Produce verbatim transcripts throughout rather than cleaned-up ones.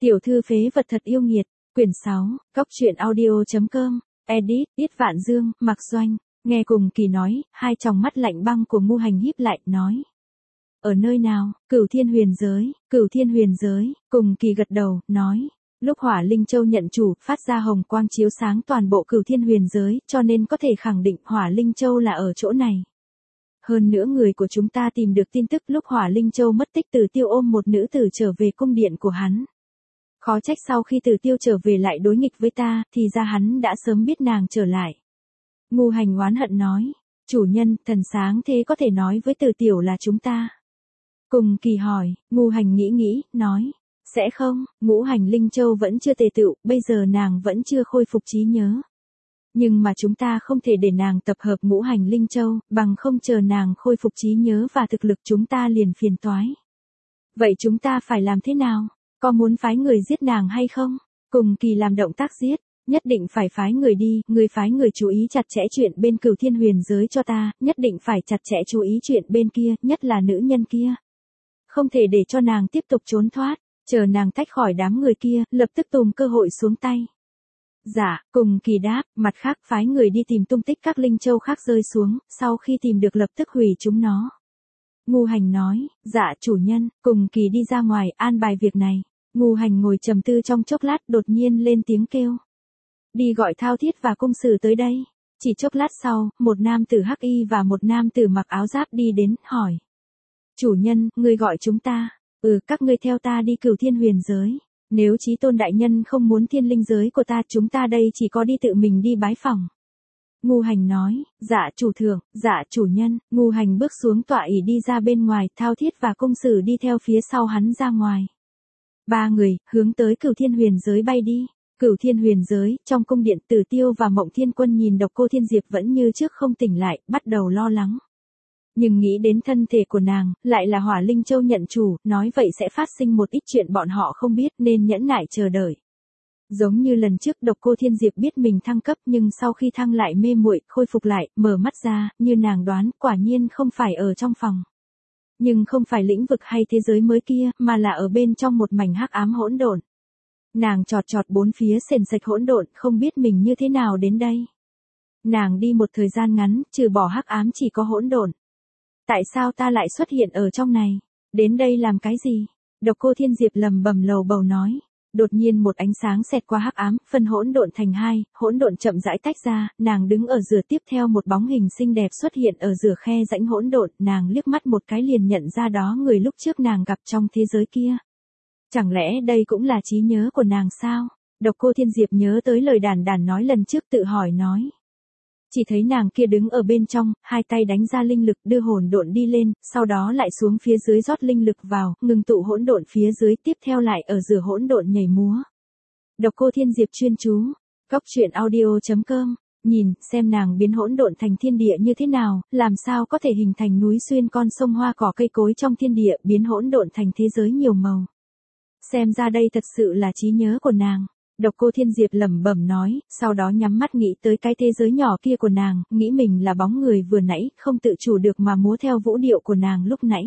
Tiểu thư phế vật thật yêu nghiệt, quyển sáu, cóc truyện audio chấm com, edit, Tiết Vạn Dương, Mặc Doanh, nghe cùng kỳ nói, hai tròng mắt lạnh băng của Ngu Hành híp lại, nói. Ở nơi nào, Cửu Thiên Huyền Giới, Cửu Thiên Huyền Giới, cùng kỳ gật đầu, nói. Lúc Hỏa Linh Châu nhận chủ, phát ra hồng quang chiếu sáng toàn bộ Cửu Thiên Huyền Giới, cho nên có thể khẳng định Hỏa Linh Châu là ở chỗ này. Hơn nữa người của chúng ta tìm được tin tức lúc Hỏa Linh Châu mất tích Tử Tiêu ôm một nữ tử trở về cung điện của hắn. Khó trách sau khi Tử Tiêu trở về lại đối nghịch với ta, thì ra hắn đã sớm biết nàng trở lại. Ngu Hành oán hận nói, chủ nhân, thần sáng thế có thể nói với Tử Tiểu là chúng ta. Cùng kỳ hỏi, Ngu Hành nghĩ nghĩ, nói, sẽ không, Ngũ Hành Linh Châu vẫn chưa tề tựu, bây giờ nàng vẫn chưa khôi phục trí nhớ. Nhưng mà chúng ta không thể để nàng tập hợp Ngũ Hành Linh Châu, bằng không chờ nàng khôi phục trí nhớ và thực lực chúng ta liền phiền toái. Vậy chúng ta phải làm thế nào? Có muốn phái người giết nàng hay không? Cùng kỳ làm động tác giết, nhất định phải phái người đi, người phái người chú ý chặt chẽ chuyện bên Cửu Thiên Huyền Giới cho ta, nhất định phải chặt chẽ chú ý chuyện bên kia, nhất là nữ nhân kia. Không thể để cho nàng tiếp tục trốn thoát, chờ nàng tách khỏi đám người kia, lập tức tùm cơ hội xuống tay. Dạ, cùng kỳ đáp, mặt khác phái người đi tìm tung tích các linh châu khác rơi xuống, sau khi tìm được lập tức hủy chúng nó. Ngu Hành nói, dạ chủ nhân, cùng kỳ đi ra ngoài, an bài việc này. Ngu Hành ngồi trầm tư trong chốc lát đột nhiên lên tiếng kêu. Đi gọi Thao Thiết và cung sử tới đây. Chỉ chốc lát sau, một nam tử hắc y và một nam tử mặc áo giáp đi đến, hỏi. Chủ nhân, ngươi gọi chúng ta. Ừ, các ngươi theo ta đi Cửu Thiên Huyền Giới. Nếu Chí Tôn đại nhân không muốn thiên linh giới của ta, chúng ta đây chỉ có đi tự mình đi bái phỏng. Ngu Hành nói, dạ chủ thượng, dạ chủ nhân. Ngu Hành bước xuống tọa ỷ đi ra bên ngoài, Thao Thiết và cung sử đi theo phía sau hắn ra ngoài. Ba người, hướng tới Cửu Thiên Huyền Giới bay đi. Cửu Thiên Huyền Giới, trong cung điện Tử Tiêu và Mộng Thiên Quân nhìn Độc Cô Thiên Diệp vẫn như trước không tỉnh lại, bắt đầu lo lắng. Nhưng nghĩ đến thân thể của nàng, lại là Hỏa Linh Châu nhận chủ, nói vậy sẽ phát sinh một ít chuyện bọn họ không biết nên nhẫn nại chờ đợi. Giống như lần trước Độc Cô Thiên Diệp biết mình thăng cấp nhưng sau khi thăng lại mê muội, khôi phục lại, mở mắt ra, như nàng đoán, quả nhiên không phải ở trong phòng. Nhưng không phải lĩnh vực hay thế giới mới kia, mà là ở bên trong một mảnh hắc ám hỗn độn. Nàng chọt chọt bốn phía sền sạch hỗn độn, không biết mình như thế nào đến đây. Nàng đi một thời gian ngắn, trừ bỏ hắc ám chỉ có hỗn độn. Tại sao ta lại xuất hiện ở trong này? Đến đây làm cái gì? Độc Cô Thiên Diệp lầm bầm lầu bầu nói. Đột nhiên một ánh sáng xẹt qua hắc ám, phân hỗn độn thành hai, hỗn độn chậm rãi tách ra, nàng đứng ở giữa, tiếp theo một bóng hình xinh đẹp xuất hiện ở giữa khe rãnh hỗn độn, nàng liếc mắt một cái liền nhận ra đó người lúc trước nàng gặp trong thế giới kia. Chẳng lẽ đây cũng là trí nhớ của nàng sao? Độc Cô Thiên Diệp nhớ tới lời Đàn Đàn nói lần trước, tự hỏi nói. Chỉ thấy nàng kia đứng ở bên trong, hai tay đánh ra linh lực đưa hỗn độn đi lên, sau đó lại xuống phía dưới rót linh lực vào, ngừng tụ hỗn độn phía dưới, tiếp theo lại ở giữa hỗn độn nhảy múa. Độc Cô Thiên Diệp chuyên chú, cóc truyện audio chấm com, nhìn, xem nàng biến hỗn độn thành thiên địa như thế nào, làm sao có thể hình thành núi xuyên con sông hoa cỏ cây cối trong thiên địa, biến hỗn độn thành thế giới nhiều màu. Xem ra đây thật sự là trí nhớ của nàng. Độc Cô Thiên Diệp lẩm bẩm nói, sau đó nhắm mắt nghĩ tới cái thế giới nhỏ kia của nàng, nghĩ mình là bóng người vừa nãy, không tự chủ được mà múa theo vũ điệu của nàng lúc nãy.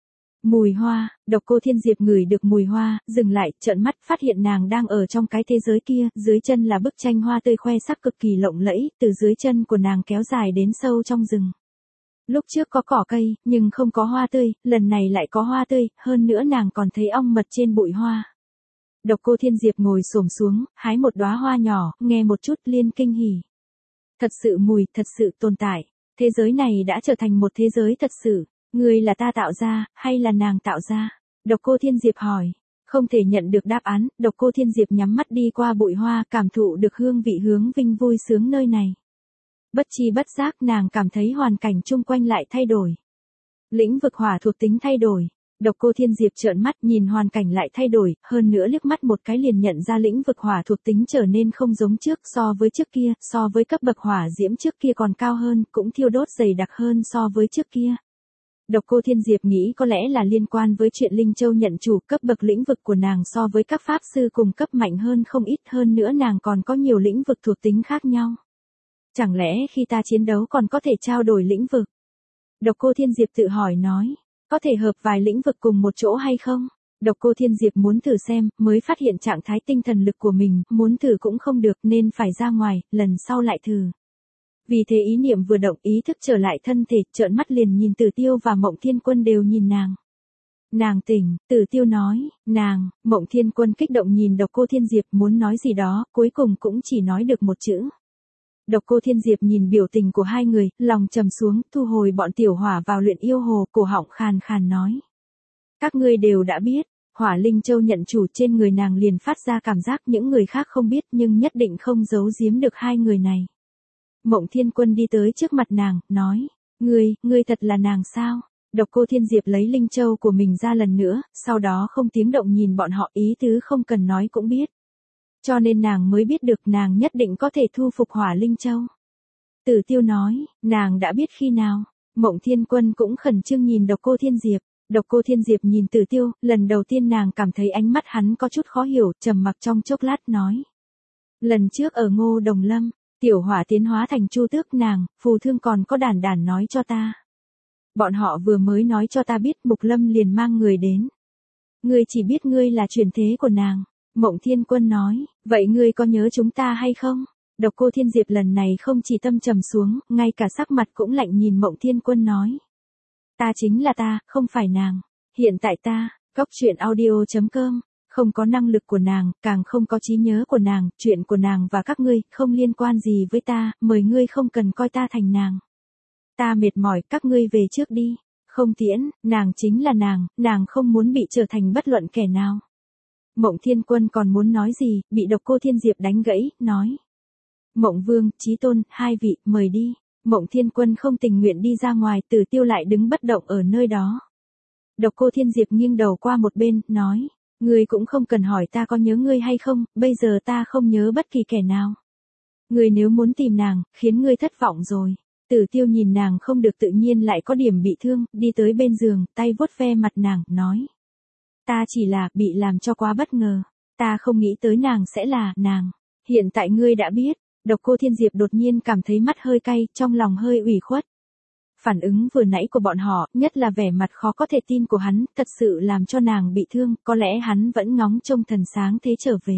Mùi hoa, Độc Cô Thiên Diệp ngửi được mùi hoa, dừng lại, trợn mắt, phát hiện nàng đang ở trong cái thế giới kia, dưới chân là bức tranh hoa tươi khoe sắc cực kỳ lộng lẫy, từ dưới chân của nàng kéo dài đến sâu trong rừng. Lúc trước có cỏ cây, nhưng không có hoa tươi, lần này lại có hoa tươi, hơn nữa nàng còn thấy ong mật trên bụi hoa. Độc Cô Thiên Diệp ngồi xổm xuống, hái một đóa hoa nhỏ, nghe một chút liên kinh hỉ. Thật sự mùi, thật sự tồn tại. Thế giới này đã trở thành một thế giới thật sự. Người là ta tạo ra, hay là nàng tạo ra? Độc Cô Thiên Diệp hỏi. Không thể nhận được đáp án, Độc Cô Thiên Diệp nhắm mắt đi qua bụi hoa, cảm thụ được hương vị hướng vinh vui sướng nơi này. Bất chi bất giác nàng cảm thấy hoàn cảnh chung quanh lại thay đổi. Lĩnh vực hỏa thuộc tính thay đổi. Độc Cô Thiên Diệp trợn mắt nhìn hoàn cảnh lại thay đổi, hơn nữa liếc mắt một cái liền nhận ra lĩnh vực hỏa thuộc tính trở nên không giống trước, so với trước kia, so với cấp bậc hỏa diễm trước kia còn cao hơn, cũng thiêu đốt dày đặc hơn so với trước kia. Độc Cô Thiên Diệp nghĩ có lẽ là liên quan với chuyện Linh Châu nhận chủ, cấp bậc lĩnh vực của nàng so với các pháp sư cùng cấp mạnh hơn không ít, hơn nữa nàng còn có nhiều lĩnh vực thuộc tính khác nhau. Chẳng lẽ khi ta chiến đấu còn có thể trao đổi lĩnh vực? Độc Cô Thiên Diệp tự hỏi nói. Có thể hợp vài lĩnh vực cùng một chỗ hay không? Độc Cô Thiên Diệp muốn thử xem, mới phát hiện trạng thái tinh thần lực của mình, muốn thử cũng không được nên phải ra ngoài, lần sau lại thử. Vì thế ý niệm vừa động, ý thức trở lại thân thể, trợn mắt liền nhìn Tử Tiêu và Mộng Thiên Quân đều nhìn nàng. Nàng tỉnh, Tử Tiêu nói, nàng, Mộng Thiên Quân kích động nhìn Độc Cô Thiên Diệp muốn nói gì đó, cuối cùng cũng chỉ nói được một chữ. Độc Cô Thiên Diệp nhìn biểu tình của hai người, lòng trầm xuống, thu hồi bọn tiểu hỏa vào luyện yêu hồ, cổ họng khàn khàn nói. Các ngươi đều đã biết, Hỏa Linh Châu nhận chủ trên người nàng liền phát ra cảm giác những người khác không biết nhưng nhất định không giấu giếm được hai người này. Mộng Thiên Quân đi tới trước mặt nàng, nói, ngươi, ngươi thật là nàng sao? Độc Cô Thiên Diệp lấy Linh Châu của mình ra lần nữa, sau đó không tiếng động nhìn bọn họ, ý tứ không cần nói cũng biết. Cho nên nàng mới biết được nàng nhất định có thể thu phục Hỏa Linh Châu. Tử Tiêu nói, nàng đã biết khi nào? Mộng Thiên Quân cũng khẩn trương nhìn Độc Cô Thiên Diệp. Độc Cô Thiên Diệp nhìn Tử Tiêu, lần đầu tiên nàng cảm thấy ánh mắt hắn có chút khó hiểu, trầm mặc trong chốc lát nói. Lần trước ở Ngô Đồng Lâm, tiểu hỏa tiến hóa thành Chu Tước nàng, phù thương còn có đàn đàn nói cho ta. Bọn họ vừa mới nói cho ta biết Mục Lâm liền mang người đến. Ngươi chỉ biết ngươi là truyền thế của nàng. Mộng Thiên Quân nói, vậy ngươi có nhớ chúng ta hay không? Độc Cô Thiên Diệp lần này không chỉ tâm trầm xuống, ngay cả sắc mặt cũng lạnh nhìn Mộng Thiên Quân nói. Ta chính là ta, không phải nàng. Hiện tại ta, góc truyện audio chấm com, không có năng lực của nàng, càng không có trí nhớ của nàng, chuyện của nàng và các ngươi, không liên quan gì với ta, mời ngươi không cần coi ta thành nàng. Ta mệt mỏi, các ngươi về trước đi. Không tiễn, nàng chính là nàng, nàng không muốn bị trở thành bất luận kẻ nào. Mộng Thiên Quân còn muốn nói gì, bị Độc Cô Thiên Diệp đánh gãy, nói. Mộng Vương, Chí Tôn, hai vị, mời đi. Mộng Thiên Quân không tình nguyện đi ra ngoài, Tử Tiêu lại đứng bất động ở nơi đó. Độc Cô Thiên Diệp nghiêng đầu qua một bên, nói. Ngươi cũng không cần hỏi ta có nhớ ngươi hay không, bây giờ ta không nhớ bất kỳ kẻ nào. Ngươi nếu muốn tìm nàng, khiến ngươi thất vọng rồi. Tử Tiêu nhìn nàng không được tự nhiên lại có điểm bị thương, đi tới bên giường, tay vuốt ve mặt nàng, nói. Ta chỉ là, bị làm cho quá bất ngờ. Ta không nghĩ tới nàng sẽ là, nàng. Hiện tại ngươi đã biết. Độc Cô Thiên Diệp đột nhiên cảm thấy mắt hơi cay, trong lòng hơi ủy khuất. Phản ứng vừa nãy của bọn họ, nhất là vẻ mặt khó có thể tin của hắn, thật sự làm cho nàng bị thương, có lẽ hắn vẫn ngóng trông thần sáng thế trở về.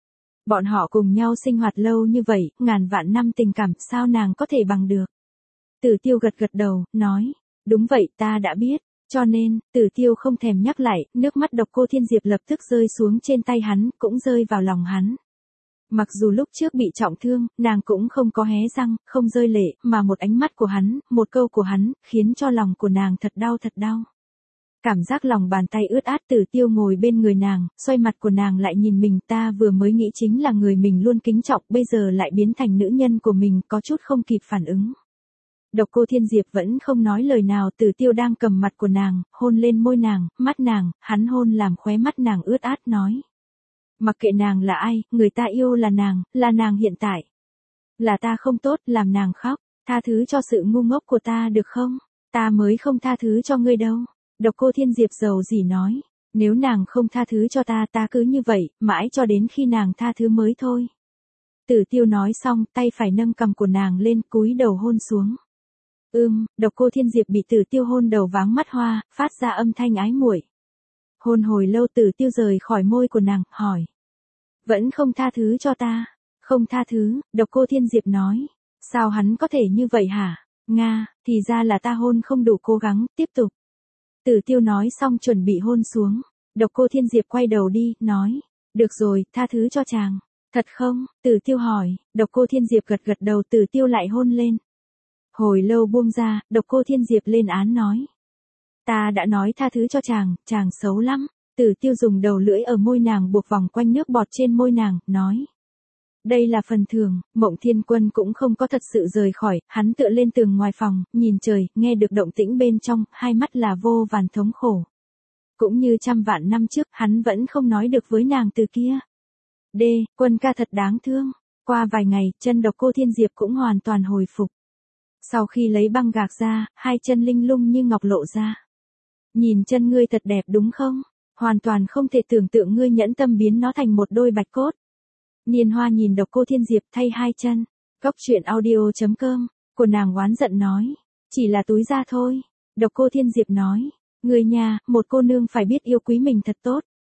Bọn họ cùng nhau sinh hoạt lâu như vậy, ngàn vạn năm tình cảm, sao nàng có thể bằng được? Tử Tiêu gật gật đầu, nói, đúng vậy, ta đã biết, cho nên, Tử Tiêu không thèm nhắc lại, nước mắt Độc Cô Thiên Diệp lập tức rơi xuống trên tay hắn, cũng rơi vào lòng hắn. Mặc dù lúc trước bị trọng thương, nàng cũng không có hé răng, không rơi lệ, mà một ánh mắt của hắn, một câu của hắn, khiến cho lòng của nàng thật đau thật đau. Cảm giác lòng bàn tay ướt át. Tử Tiêu ngồi bên người nàng, xoay mặt của nàng lại nhìn mình, ta vừa mới nghĩ chính là người mình luôn kính trọng, bây giờ lại biến thành nữ nhân của mình, có chút không kịp phản ứng. Độc Cô Thiên Diệp vẫn không nói lời nào, Tử Tiêu đang cầm mặt của nàng, hôn lên môi nàng, mắt nàng, hắn hôn làm khóe mắt nàng ướt át, nói. Mặc kệ nàng là ai, người ta yêu là nàng, là nàng hiện tại. Là ta không tốt, làm nàng khóc, tha thứ cho sự ngu ngốc của ta được không? Ta mới không tha thứ cho ngươi đâu. Độc Cô Thiên Diệp dầu dĩ nói, nếu nàng không tha thứ cho ta, ta cứ như vậy, mãi cho đến khi nàng tha thứ mới thôi. Tử Tiêu nói xong, tay phải nâng cằm của nàng lên, cúi đầu hôn xuống. Ưm, Độc Cô Thiên Diệp bị Tử Tiêu hôn đầu váng mắt hoa, phát ra âm thanh ái muội. Hôn hồi lâu, Tử Tiêu rời khỏi môi của nàng, hỏi. Vẫn không tha thứ cho ta. Không tha thứ, Độc Cô Thiên Diệp nói. Sao hắn có thể như vậy hả? Nga, thì ra là ta hôn không đủ cố gắng, tiếp tục. Tử Tiêu nói xong chuẩn bị hôn xuống. Độc Cô Thiên Diệp quay đầu đi, nói. Được rồi, tha thứ cho chàng. Thật không? Tử Tiêu hỏi. Độc Cô Thiên Diệp gật gật đầu, Tử Tiêu lại hôn lên. Hồi lâu buông ra, Độc Cô Thiên Diệp lên án nói. Ta đã nói tha thứ cho chàng, chàng xấu lắm. Tử Tiêu dùng đầu lưỡi ở môi nàng buộc vòng quanh nước bọt trên môi nàng, nói. Đây là phần thưởng. Mộng Thiên Quân cũng không có thật sự rời khỏi, hắn tựa lên tường ngoài phòng, nhìn trời, nghe được động tĩnh bên trong, hai mắt là vô vàn thống khổ. Cũng như trăm vạn năm trước, hắn vẫn không nói được với nàng từ kia. D, Quân ca thật đáng thương. Qua vài ngày, chân Độc Cô Thiên Diệp cũng hoàn toàn hồi phục. Sau khi lấy băng gạc ra, hai chân linh lung như ngọc lộ ra. Nhìn chân ngươi thật đẹp đúng không? Hoàn toàn không thể tưởng tượng ngươi nhẫn tâm biến nó thành một đôi bạch cốt. Niên Hoa nhìn Độc Cô Thiên Diệp thay hai chân. Góc truyện audio chấm com, của nàng oán giận nói. Chỉ là túi da thôi. Độc Cô Thiên Diệp nói. Người nhà, một cô nương phải biết yêu quý mình thật tốt.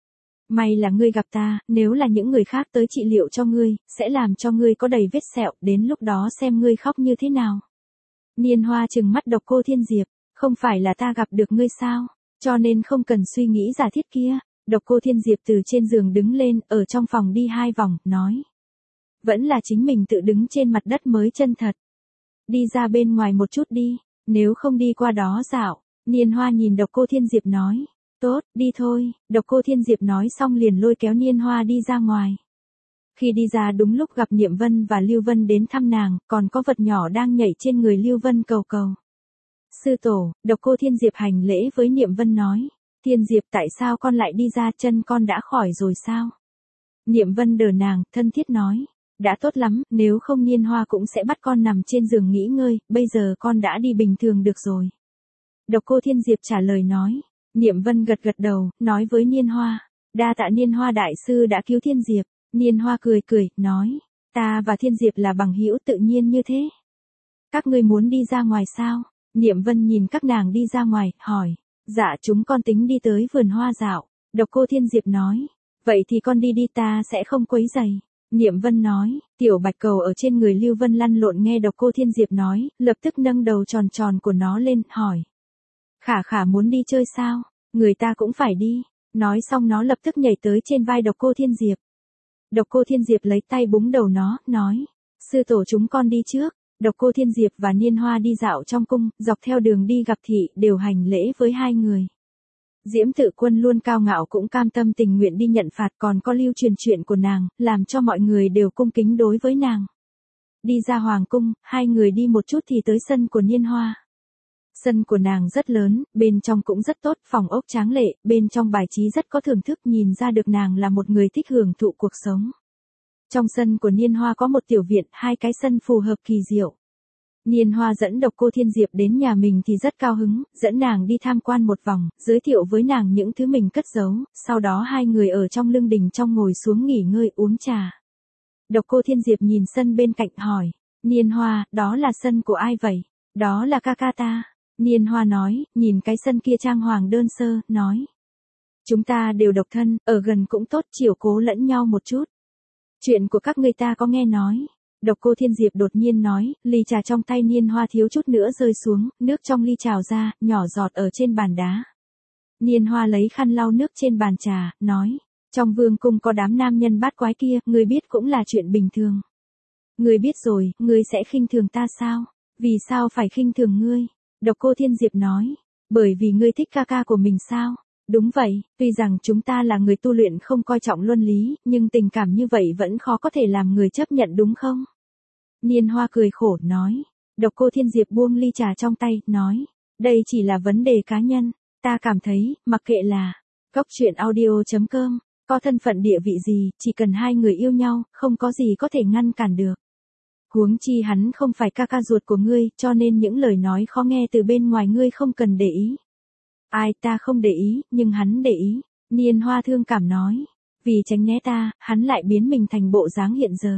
May là ngươi gặp ta, nếu là những người khác tới trị liệu cho ngươi, sẽ làm cho ngươi có đầy vết sẹo, đến lúc đó xem ngươi khóc như thế nào. Niên Hoa trừng mắt Độc Cô Thiên Diệp, không phải là ta gặp được ngươi sao, cho nên không cần suy nghĩ giả thiết kia. Độc Cô Thiên Diệp từ trên giường đứng lên, ở trong phòng đi hai vòng, nói. Vẫn là chính mình tự đứng trên mặt đất mới chân thật. Đi ra bên ngoài một chút đi, nếu không đi qua đó dạo. Niên Hoa nhìn Độc Cô Thiên Diệp nói. Tốt, đi thôi. Độc Cô Thiên Diệp nói xong liền lôi kéo Niên Hoa đi ra ngoài. Khi đi ra đúng lúc gặp Niệm Vân và Lưu Vân đến thăm nàng, còn có vật nhỏ đang nhảy trên người Lưu Vân cầu cầu. Sư tổ, Độc Cô Thiên Diệp hành lễ với Niệm Vân nói. Thiên Diệp, tại sao con lại đi ra, chân con đã khỏi rồi sao? Niệm Vân đỡ nàng, thân thiết nói. Đã tốt lắm, nếu không Niên Hoa cũng sẽ bắt con nằm trên giường nghỉ ngơi, bây giờ con đã đi bình thường được rồi. Độc Cô Thiên Diệp trả lời nói. Niệm Vân gật gật đầu, nói với Niên Hoa. Đa tạ Niên Hoa đại sư đã cứu Thiên Diệp. Niên Hoa cười cười, nói. Ta và Thiên Diệp là bằng hữu tự nhiên như thế. Các ngươi muốn đi ra ngoài sao? Niệm Vân nhìn các nàng đi ra ngoài, hỏi. Dạ chúng con tính đi tới vườn hoa dạo. Độc Cô Thiên Diệp nói. Vậy thì con đi đi, ta sẽ không quấy rầy. Niệm Vân nói. Tiểu bạch cầu ở trên người Lưu Vân lăn lộn nghe Độc Cô Thiên Diệp nói, lập tức nâng đầu tròn tròn của nó lên, hỏi. Khả khả muốn đi chơi sao? Người ta cũng phải đi. Nói xong nó lập tức nhảy tới trên vai Độc Cô Thiên Diệp. Độc Cô Thiên Diệp lấy tay búng đầu nó, nói. Sư tổ chúng con đi trước. Độc Cô Thiên Diệp và Niên Hoa đi dạo trong cung, dọc theo đường đi gặp thị, đều hành lễ với hai người. Diễm Tự Quân luôn cao ngạo cũng cam tâm tình nguyện đi nhận phạt, còn có lưu truyền chuyện của nàng, làm cho mọi người đều cung kính đối với nàng. Đi ra hoàng cung, hai người đi một chút thì tới sân của Niên Hoa. Sân của nàng rất lớn, bên trong cũng rất tốt, phòng ốc tráng lệ, bên trong bài trí rất có thưởng thức, nhìn ra được nàng là một người thích hưởng thụ cuộc sống. Trong sân của Niên Hoa có một tiểu viện, hai cái sân phù hợp kỳ diệu. Niên Hoa dẫn Độc Cô Thiên Diệp đến nhà mình thì rất cao hứng, dẫn nàng đi tham quan một vòng, giới thiệu với nàng những thứ mình cất giấu, sau đó hai người ở trong lương đình trong ngồi xuống nghỉ ngơi uống trà. Độc Cô Thiên Diệp nhìn sân bên cạnh hỏi, Niên Hoa, đó là sân của ai vậy? Đó là ca ca ta. Niên Hoa nói, nhìn cái sân kia trang hoàng đơn sơ, nói. Chúng ta đều độc thân, ở gần cũng tốt, chiều cố lẫn nhau một chút. Chuyện của các người ta có nghe nói. Độc Cô Thiên Diệp đột nhiên nói, ly trà trong tay Niên Hoa thiếu chút nữa rơi xuống, nước trong ly trào ra, nhỏ giọt ở trên bàn đá. Niên Hoa lấy khăn lau nước trên bàn trà, nói, trong vương cung có đám nam nhân bát quái kia, ngươi biết cũng là chuyện bình thường. Ngươi biết rồi, ngươi sẽ khinh thường ta sao? Vì sao phải khinh thường ngươi? Độc Cô Thiên Diệp nói, bởi vì ngươi thích ca ca của mình sao? Đúng vậy, tuy rằng chúng ta là người tu luyện không coi trọng luân lý, nhưng tình cảm như vậy vẫn khó có thể làm người chấp nhận đúng không? Niên Hoa cười khổ, nói. Độc Cô Thiên Diệp buông ly trà trong tay, nói. Đây chỉ là vấn đề cá nhân, ta cảm thấy, mặc kệ là, góc truyện audio chấm com, có thân phận địa vị gì, chỉ cần hai người yêu nhau, không có gì có thể ngăn cản được. Huống chi hắn không phải ca ca ruột của ngươi, cho nên những lời nói khó nghe từ bên ngoài ngươi không cần để ý. Ai, ta không để ý, nhưng hắn để ý. Niên Hoa thương cảm nói. Vì tránh né ta, hắn lại biến mình thành bộ dáng hiện giờ.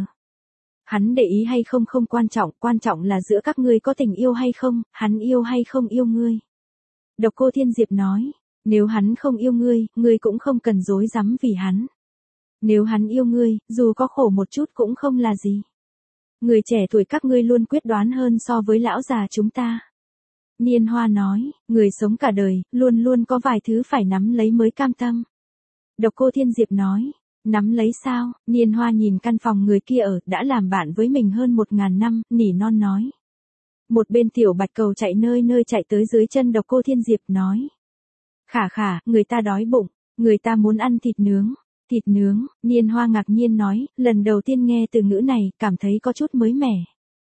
Hắn để ý hay không không quan trọng, quan trọng là giữa các ngươi có tình yêu hay không, hắn yêu hay không yêu ngươi. Độc Cô Thiên Diệp nói. Nếu hắn không yêu ngươi, ngươi cũng không cần dối rắm vì hắn. Nếu hắn yêu ngươi, dù có khổ một chút cũng không là gì. Người trẻ tuổi các ngươi luôn quyết đoán hơn so với lão già chúng ta. Niên Hoa nói, người sống cả đời, luôn luôn có vài thứ phải nắm lấy mới cam tâm. Độc Cô Thiên Diệp nói, nắm lấy sao? Niên Hoa nhìn căn phòng người kia ở, đã làm bạn với mình hơn một ngàn năm, nỉ non nói. Một bên tiểu bạch cầu chạy nơi nơi chạy tới dưới chân Độc Cô Thiên Diệp nói. Khả khả, người ta đói bụng, người ta muốn ăn thịt nướng. Thịt nướng, Niên Hoa ngạc nhiên nói, lần đầu tiên nghe từ ngữ này, cảm thấy có chút mới mẻ.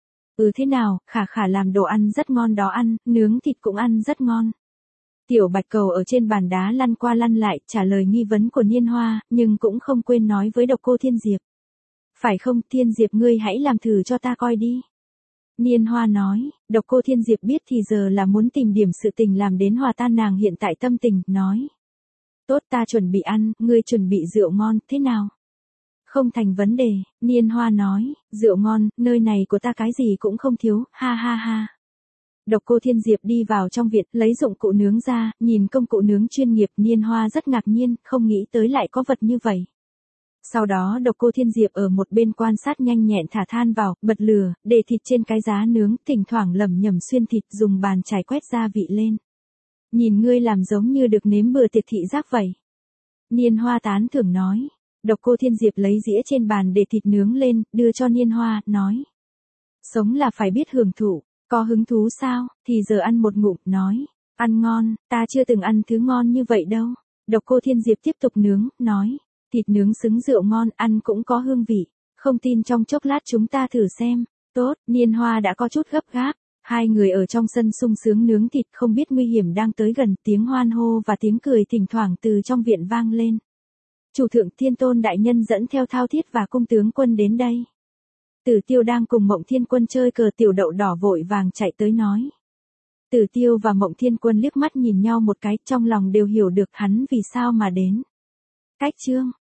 Ừ thế nào, khả khả làm đồ ăn rất ngon đó, ăn, nướng thịt cũng ăn rất ngon. Tiểu bạch cầu ở trên bàn đá lăn qua lăn lại, trả lời nghi vấn của Niên Hoa, nhưng cũng không quên nói với Độc Cô Thiên Diệp. Phải không, Thiên Diệp ngươi hãy làm thử cho ta coi đi. Niên Hoa nói, Độc Cô Thiên Diệp biết thì giờ là muốn tìm điểm sự tình làm đến hòa tan nàng hiện tại tâm tình, nói. Tốt, ta chuẩn bị ăn, ngươi chuẩn bị rượu ngon, thế nào? Không thành vấn đề, Niên Hoa nói, rượu ngon, nơi này của ta cái gì cũng không thiếu, ha ha ha. Độc Cô Thiên Diệp đi vào trong viện, lấy dụng cụ nướng ra, nhìn công cụ nướng chuyên nghiệp, Niên Hoa rất ngạc nhiên, không nghĩ tới lại có vật như vậy. Sau đó Độc Cô Thiên Diệp ở một bên quan sát, nhanh nhẹn thả than vào, bật lửa, để thịt trên cái giá nướng, thỉnh thoảng lẩm nhẩm xuyên thịt, dùng bàn chải quét gia vị lên. Nhìn ngươi làm giống như được nếm bữa tiệc thị giác vậy. Niên Hoa tán thưởng nói. Độc Cô Thiên Diệp lấy dĩa trên bàn để thịt nướng lên, đưa cho Niên Hoa, nói. Sống là phải biết hưởng thụ, có hứng thú sao, thì giờ ăn một ngụm, nói. Ăn ngon, ta chưa từng ăn thứ ngon như vậy đâu. Độc Cô Thiên Diệp tiếp tục nướng, nói. Thịt nướng xứng rượu ngon, ăn cũng có hương vị. Không tin trong chốc lát chúng ta thử xem. Tốt, Niên Hoa đã có chút gấp gáp. Hai người ở trong sân sung sướng nướng thịt, không biết nguy hiểm đang tới gần, tiếng hoan hô và tiếng cười thỉnh thoảng từ trong viện vang lên. Chủ thượng Thiên Tôn đại nhân dẫn theo Thao Thiết và cung tướng quân đến đây. Tử Tiêu đang cùng Mộng Thiên Quân chơi cờ tiểu đậu đỏ vội vàng chạy tới nói. Tử Tiêu và Mộng Thiên Quân liếc mắt nhìn nhau một cái, trong lòng đều hiểu được hắn vì sao mà đến. Cách chương